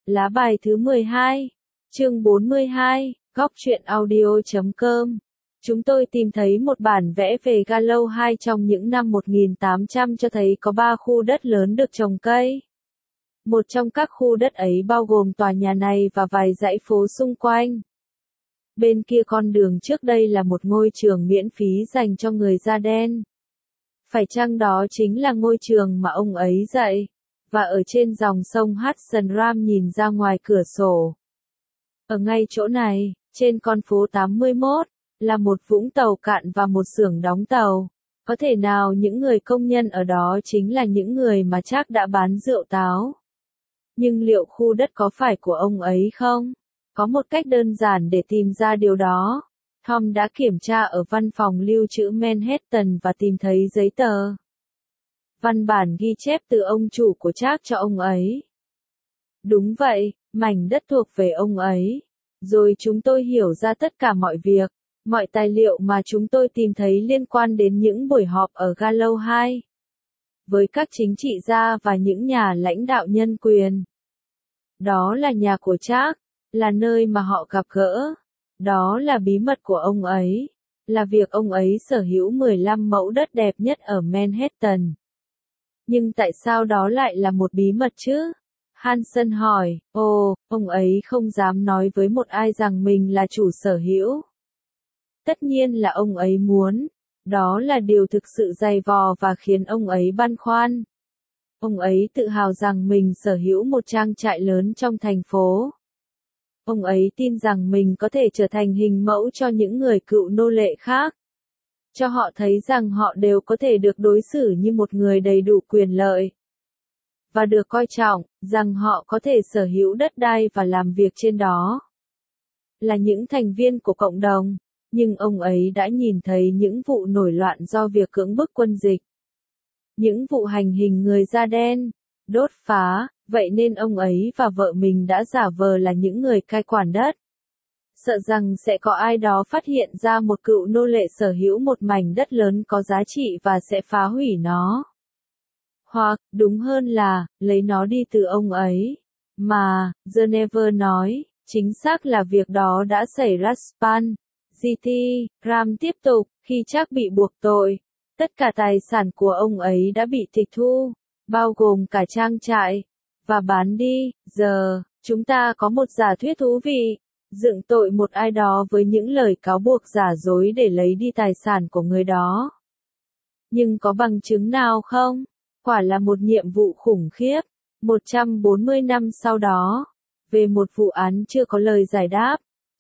Lá bài thứ 12, chương 42, góc truyện audio.com. Chúng tôi tìm thấy một bản vẽ về Gallow 2 trong những năm 1800 cho thấy có 3 khu đất lớn được trồng cây. Một trong các khu đất ấy bao gồm tòa nhà này và vài dãy phố xung quanh. Bên kia con đường trước đây là một ngôi trường miễn phí dành cho người da đen. Phải chăng đó chính là ngôi trường mà ông ấy dạy? Và ở trên dòng sông Hudson Ram nhìn ra ngoài cửa sổ. Ở ngay chỗ này, trên con phố 81, là một vũng tàu cạn và một xưởng đóng tàu. Có thể nào những người công nhân ở đó chính là những người mà Jack đã bán rượu táo? Nhưng liệu khu đất có phải của ông ấy không? Có một cách đơn giản để tìm ra điều đó. Tom đã kiểm tra ở văn phòng lưu trữ Manhattan và tìm thấy giấy tờ. Văn bản ghi chép từ ông chủ của Jack cho ông ấy. Đúng vậy, mảnh đất thuộc về ông ấy. Rồi chúng tôi hiểu ra tất cả mọi việc, mọi tài liệu mà chúng tôi tìm thấy liên quan đến những buổi họp ở Gallow 2. Với các chính trị gia và những nhà lãnh đạo nhân quyền. Đó là nhà của Jack, là nơi mà họ gặp gỡ. Đó là bí mật của ông ấy, là việc ông ấy sở hữu 15 mẫu đất đẹp nhất ở Manhattan. Nhưng tại sao đó lại là một bí mật chứ? Hansen hỏi, ông ấy không dám nói với một ai rằng mình là chủ sở hữu. Tất nhiên là ông ấy muốn. Đó là điều thực sự dày vò và khiến ông ấy băn khoăn. Ông ấy tự hào rằng mình sở hữu một trang trại lớn trong thành phố. Ông ấy tin rằng mình có thể trở thành hình mẫu cho những người cựu nô lệ khác. Cho họ thấy rằng họ đều có thể được đối xử như một người đầy đủ quyền lợi. Và được coi trọng, rằng họ có thể sở hữu đất đai và làm việc trên đó. Là những thành viên của cộng đồng, nhưng ông ấy đã nhìn thấy những vụ nổi loạn do việc cưỡng bức quân dịch. Những vụ hành hình người da đen, đốt phá, vậy nên ông ấy và vợ mình đã giả vờ là những người cai quản đất. Sợ rằng sẽ có ai đó phát hiện ra một cựu nô lệ sở hữu một mảnh đất lớn có giá trị và sẽ phá hủy nó. Hoặc, đúng hơn là, lấy nó đi từ ông ấy. Mà, Geneva nói, chính xác là việc đó đã xảy ra. Span, GT, Ram tiếp tục, khi Jack bị buộc tội. Tất cả tài sản của ông ấy đã bị tịch thu, bao gồm cả trang trại, và bán đi. Giờ, chúng ta có một giả thuyết thú vị. Dựng tội một ai đó với những lời cáo buộc giả dối để lấy đi tài sản của người đó. Nhưng có bằng chứng nào không? Quả là một nhiệm vụ khủng khiếp. 140 năm sau đó, về một vụ án chưa có lời giải đáp.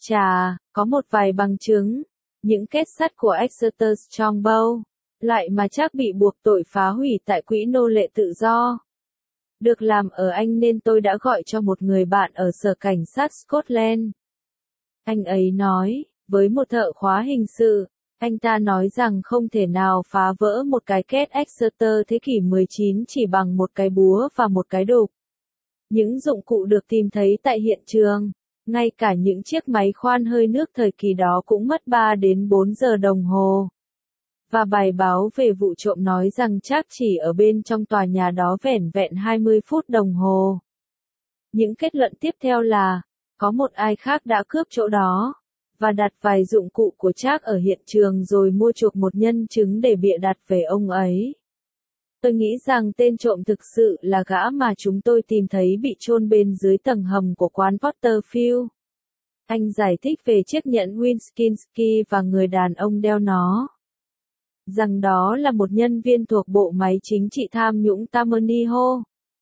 Có một vài bằng chứng. Những kết sắt của Exeter Strongbow, loại mà Jack bị buộc tội phá hủy tại quỹ nô lệ tự do. Được làm ở Anh nên tôi đã gọi cho một người bạn ở sở cảnh sát Scotland. Anh ấy nói, với một thợ khóa hình sự, anh ta nói rằng không thể nào phá vỡ một cái két Exeter thế kỷ 19 chỉ bằng một cái búa và một cái đục. Những dụng cụ được tìm thấy tại hiện trường, ngay cả những chiếc máy khoan hơi nước thời kỳ đó cũng mất 3 đến 4 giờ đồng hồ. Và bài báo về vụ trộm nói rằng Jack chỉ ở bên trong tòa nhà đó vẻn vẹn 20 phút đồng hồ. Những kết luận tiếp theo là, có một ai khác đã cướp chỗ đó, và đặt vài dụng cụ của Jack ở hiện trường rồi mua chuộc một nhân chứng để bịa đặt về ông ấy. Tôi nghĩ rằng tên trộm thực sự là gã mà chúng tôi tìm thấy bị chôn bên dưới tầng hầm của quán Porterfield. Anh giải thích về chiếc nhẫn Winskinsky và người đàn ông đeo nó. Rằng đó là một nhân viên thuộc bộ máy chính trị tham nhũng Tammany Hall.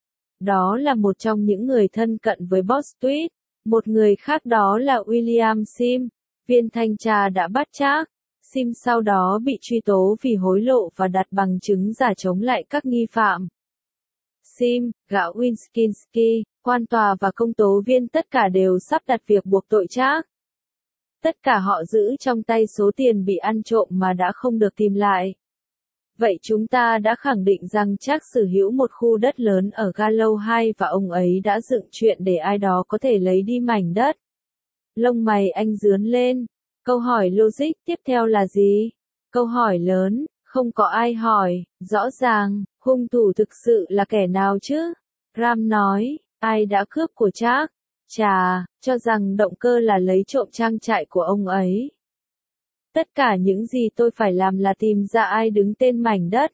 Đó là một trong những người thân cận với Bostwick. Một người khác đó là William Sim, viên thanh tra đã bắt Jack. Sim sau đó bị truy tố vì hối lộ và đặt bằng chứng giả chống lại các nghi phạm. Sim, gã Winskinsky, quan tòa và công tố viên tất cả đều sắp đặt việc buộc tội Jack. Tất cả họ giữ trong tay số tiền bị ăn trộm mà đã không được tìm lại. Vậy chúng ta đã khẳng định rằng Jack sở hữu một khu đất lớn ở Gallow 2 và ông ấy đã dựng chuyện để ai đó có thể lấy đi mảnh đất. Lông mày anh rướn lên. Câu hỏi logic tiếp theo là gì? Câu hỏi lớn, không có ai hỏi, rõ ràng, hung thủ thực sự là kẻ nào chứ? Ram nói, ai đã cướp của Jack? Chà, cho rằng động cơ là lấy trộm trang trại của ông ấy. Tất cả những gì tôi phải làm là tìm ra ai đứng tên mảnh đất.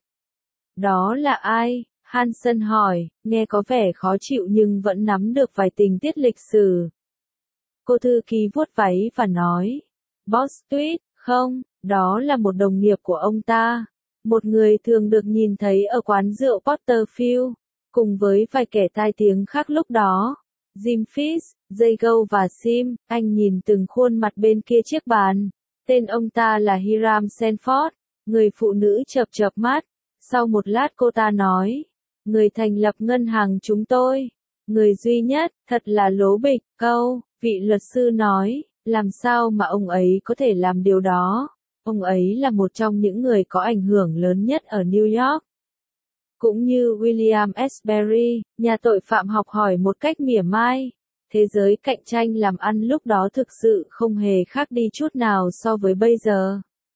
Đó là ai? Hansen hỏi, nghe có vẻ khó chịu nhưng vẫn nắm được vài tình tiết lịch sử. Cô thư ký vuốt váy và nói, Boss Tweed, không, đó là một đồng nghiệp của ông ta. Một người thường được nhìn thấy ở quán rượu Porterfield, cùng với vài kẻ tai tiếng khác lúc đó. Jim Fish, Jago và Sim, anh nhìn từng khuôn mặt bên kia chiếc bàn. Tên ông ta là Hiram Sanford, người phụ nữ chợp chợp mắt. Sau một lát cô ta nói, người thành lập ngân hàng chúng tôi. Người duy nhất, thật là lố bịch, vị luật sư nói, làm sao mà ông ấy có thể làm điều đó? Ông ấy là một trong những người có ảnh hưởng lớn nhất ở New York. Cũng như William S. Berry, nhà tội phạm học hỏi một cách mỉa mai. Thế giới cạnh tranh làm ăn lúc đó thực sự không hề khác đi chút nào so với bây giờ.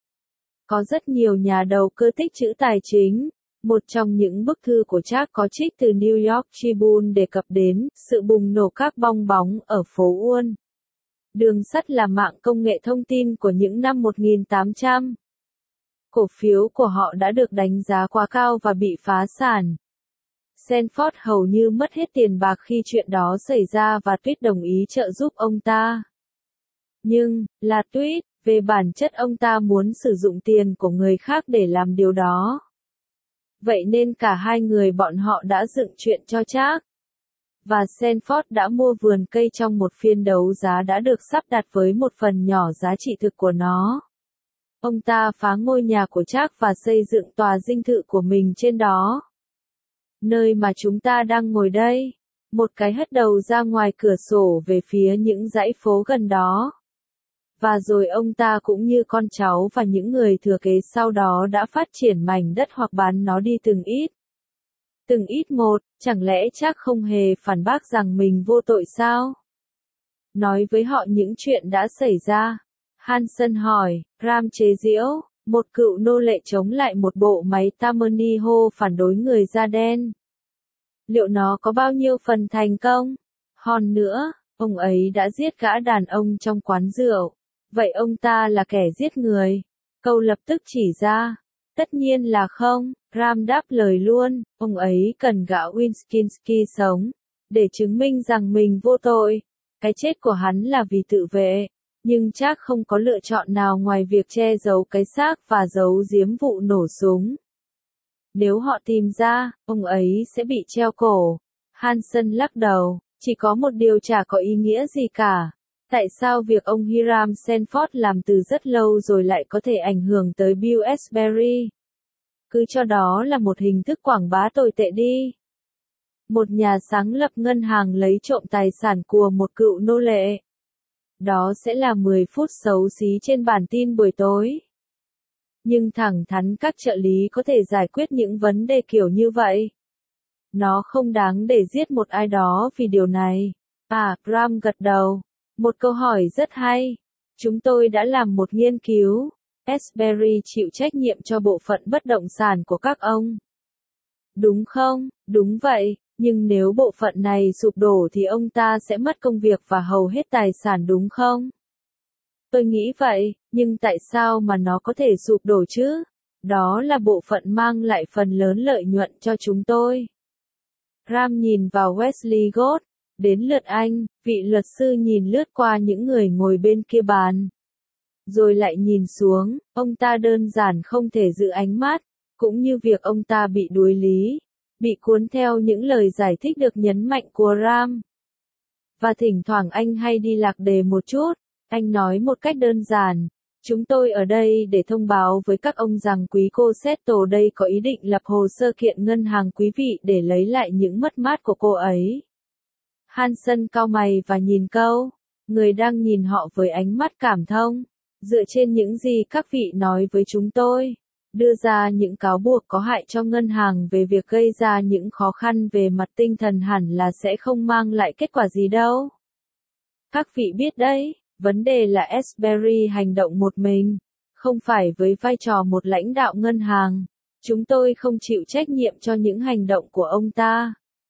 Có rất nhiều nhà đầu cơ tích trữ tài chính. Một trong những bức thư của Jack có trích từ New York Tribune đề cập đến sự bùng nổ các bong bóng ở phố Wall. Đường sắt là mạng công nghệ thông tin của những năm 1800. Cổ phiếu của họ đã được đánh giá quá cao và bị phá sản. Sanford hầu như mất hết tiền bạc khi chuyện đó xảy ra và Tweed đồng ý trợ giúp ông ta. Nhưng, là Tweed, về bản chất ông ta muốn sử dụng tiền của người khác để làm điều đó. Vậy nên cả hai người bọn họ đã dựng chuyện cho Jack. Và Sanford đã mua vườn cây trong một phiên đấu giá đã được sắp đặt với một phần nhỏ giá trị thực của nó. Ông ta phá ngôi nhà của Jack và xây dựng tòa dinh thự của mình trên đó. Nơi mà chúng ta đang ngồi đây. Một cái hất đầu ra ngoài cửa sổ về phía những dãy phố gần đó. Và rồi ông ta cũng như con cháu và những người thừa kế sau đó đã phát triển mảnh đất hoặc bán nó đi từng ít. Từng ít một, chẳng lẽ chắc không hề phản bác rằng mình vô tội sao? Nói với họ những chuyện đã xảy ra. Hansen hỏi, Ram chế giễu, một cựu nô lệ chống lại một bộ máy Tammany Hall phản đối người da đen. Liệu nó có bao nhiêu phần thành công? Hòn nữa, ông ấy đã giết gã đàn ông trong quán rượu. Vậy ông ta là kẻ giết người? Câu lập tức chỉ ra. Tất nhiên là không, Ram đáp lời luôn, ông ấy cần gã Winskinsky sống, để chứng minh rằng mình vô tội. Cái chết của hắn là vì tự vệ, nhưng chắc không có lựa chọn nào ngoài việc che giấu cái xác và giấu giếm vụ nổ súng. Nếu họ tìm ra, ông ấy sẽ bị treo cổ. Hansen lắc đầu, chỉ có một điều chả có ý nghĩa gì cả. Tại sao việc ông Hiram Sanford làm từ rất lâu rồi lại có thể ảnh hưởng tới Bill S. Berry? Cứ cho đó là một hình thức quảng bá tồi tệ đi. Một nhà sáng lập ngân hàng lấy trộm tài sản của một cựu nô lệ. Đó sẽ là 10 phút xấu xí trên bản tin buổi tối. Nhưng thẳng thắn các trợ lý có thể giải quyết những vấn đề kiểu như vậy. Nó không đáng để giết một ai đó vì điều này. Ram gật đầu. Một câu hỏi rất hay. Chúng tôi đã làm một nghiên cứu. Berry chịu trách nhiệm cho bộ phận bất động sản của các ông. Đúng không? Đúng vậy, nhưng nếu bộ phận này sụp đổ thì ông ta sẽ mất công việc và hầu hết tài sản đúng không? Tôi nghĩ vậy, nhưng tại sao mà nó có thể sụp đổ chứ? Đó là bộ phận mang lại phần lớn lợi nhuận cho chúng tôi. Ram nhìn vào Wesley Gold. Đến lượt anh, vị luật sư nhìn lướt qua những người ngồi bên kia bàn. Rồi lại nhìn xuống, ông ta đơn giản không thể giữ ánh mắt, cũng như việc ông ta bị đuối lý, bị cuốn theo những lời giải thích được nhấn mạnh của Ram. Và thỉnh thoảng anh hay đi lạc đề một chút, anh nói một cách đơn giản, chúng tôi ở đây để thông báo với các ông rằng quý cô Settle đây có ý định lập hồ sơ kiện ngân hàng quý vị để lấy lại những mất mát của cô ấy. Hansen cau mày và nhìn người đang nhìn họ với ánh mắt cảm thông. Dựa trên những gì các vị nói với chúng tôi, đưa ra những cáo buộc có hại cho ngân hàng về việc gây ra những khó khăn về mặt tinh thần hẳn là sẽ không mang lại kết quả gì đâu. Các vị biết đấy, vấn đề là Berry hành động một mình, không phải với vai trò một lãnh đạo ngân hàng. Chúng tôi không chịu trách nhiệm cho những hành động của ông ta.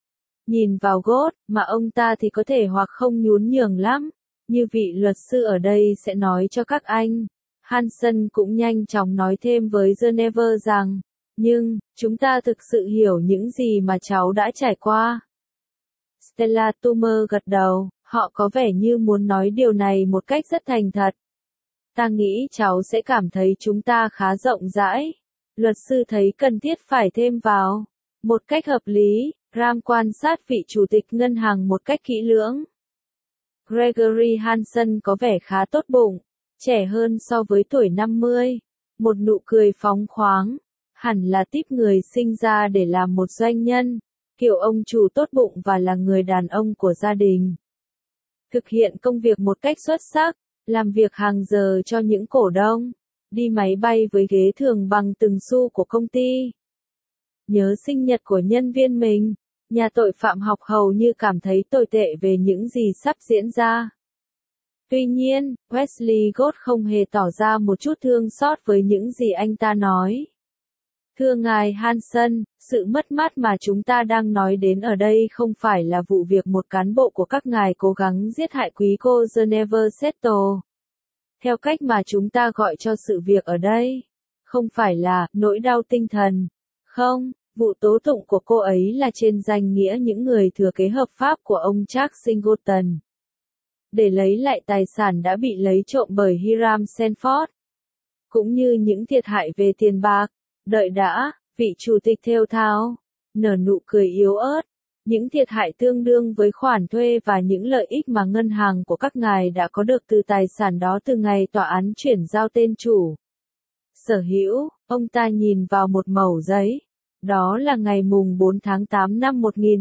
Nhìn vào Gốt, mà ông ta thì có thể hoặc không nhún nhường lắm. Như vị luật sư ở đây sẽ nói cho các anh. Hansen cũng nhanh chóng nói thêm với Geneva rằng, nhưng, chúng ta thực sự hiểu những gì mà cháu đã trải qua. Stella Tummer gật đầu, họ có vẻ như muốn nói điều này một cách rất thành thật. Ta nghĩ cháu sẽ cảm thấy chúng ta khá rộng rãi. Luật sư thấy cần thiết phải thêm vào. Một cách hợp lý, Graham quan sát vị chủ tịch ngân hàng một cách kỹ lưỡng. Gregory Hansen có vẻ khá tốt bụng, trẻ hơn so với tuổi 50. Một nụ cười phóng khoáng, hẳn là típ người sinh ra để làm một doanh nhân, kiểu ông chủ tốt bụng và là người đàn ông của gia đình. Thực hiện công việc một cách xuất sắc, làm việc hàng giờ cho những cổ đông, đi máy bay với ghế thường bằng từng xu của công ty. Nhớ sinh nhật của nhân viên mình, nhà tội phạm học hầu như cảm thấy tồi tệ về những gì sắp diễn ra. Tuy nhiên, Wesley Gott không hề tỏ ra một chút thương xót với những gì anh ta nói. Thưa ngài Hansen, sự mất mát mà chúng ta đang nói đến ở đây không phải là vụ việc một cán bộ của các ngài cố gắng giết hại quý cô Geneva Settle. Theo cách mà chúng ta gọi cho sự việc ở đây, không phải là nỗi đau tinh thần. Không, vụ tố tụng của cô ấy là trên danh nghĩa những người thừa kế hợp pháp của ông Charles Singleton. Để lấy lại tài sản đã bị lấy trộm bởi Hiram Sanford. Cũng như những thiệt hại về tiền bạc. Đợi đã, vị chủ tịch thều thào, nở nụ cười yếu ớt. Những thiệt hại tương đương với khoản thuê và những lợi ích mà ngân hàng của các ngài đã có được từ tài sản đó từ ngày tòa án chuyển giao tên chủ sở hữu. Ông ta nhìn vào một mẩu giấy. Đó là ngày mùng 4 tháng 8 năm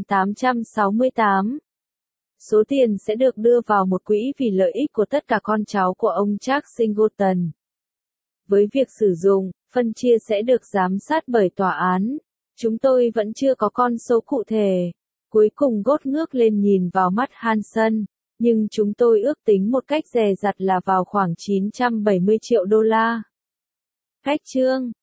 1868. Số tiền sẽ được đưa vào một quỹ vì lợi ích của tất cả con cháu của ông Charles Singleton. Với việc sử dụng, phân chia sẽ được giám sát bởi tòa án. Chúng tôi vẫn chưa có con số cụ thể. Cuối cùng Gott ngước lên nhìn vào mắt Hansen, nhưng chúng tôi ước tính một cách dè dặt là vào khoảng 970 triệu đô la. Cách chương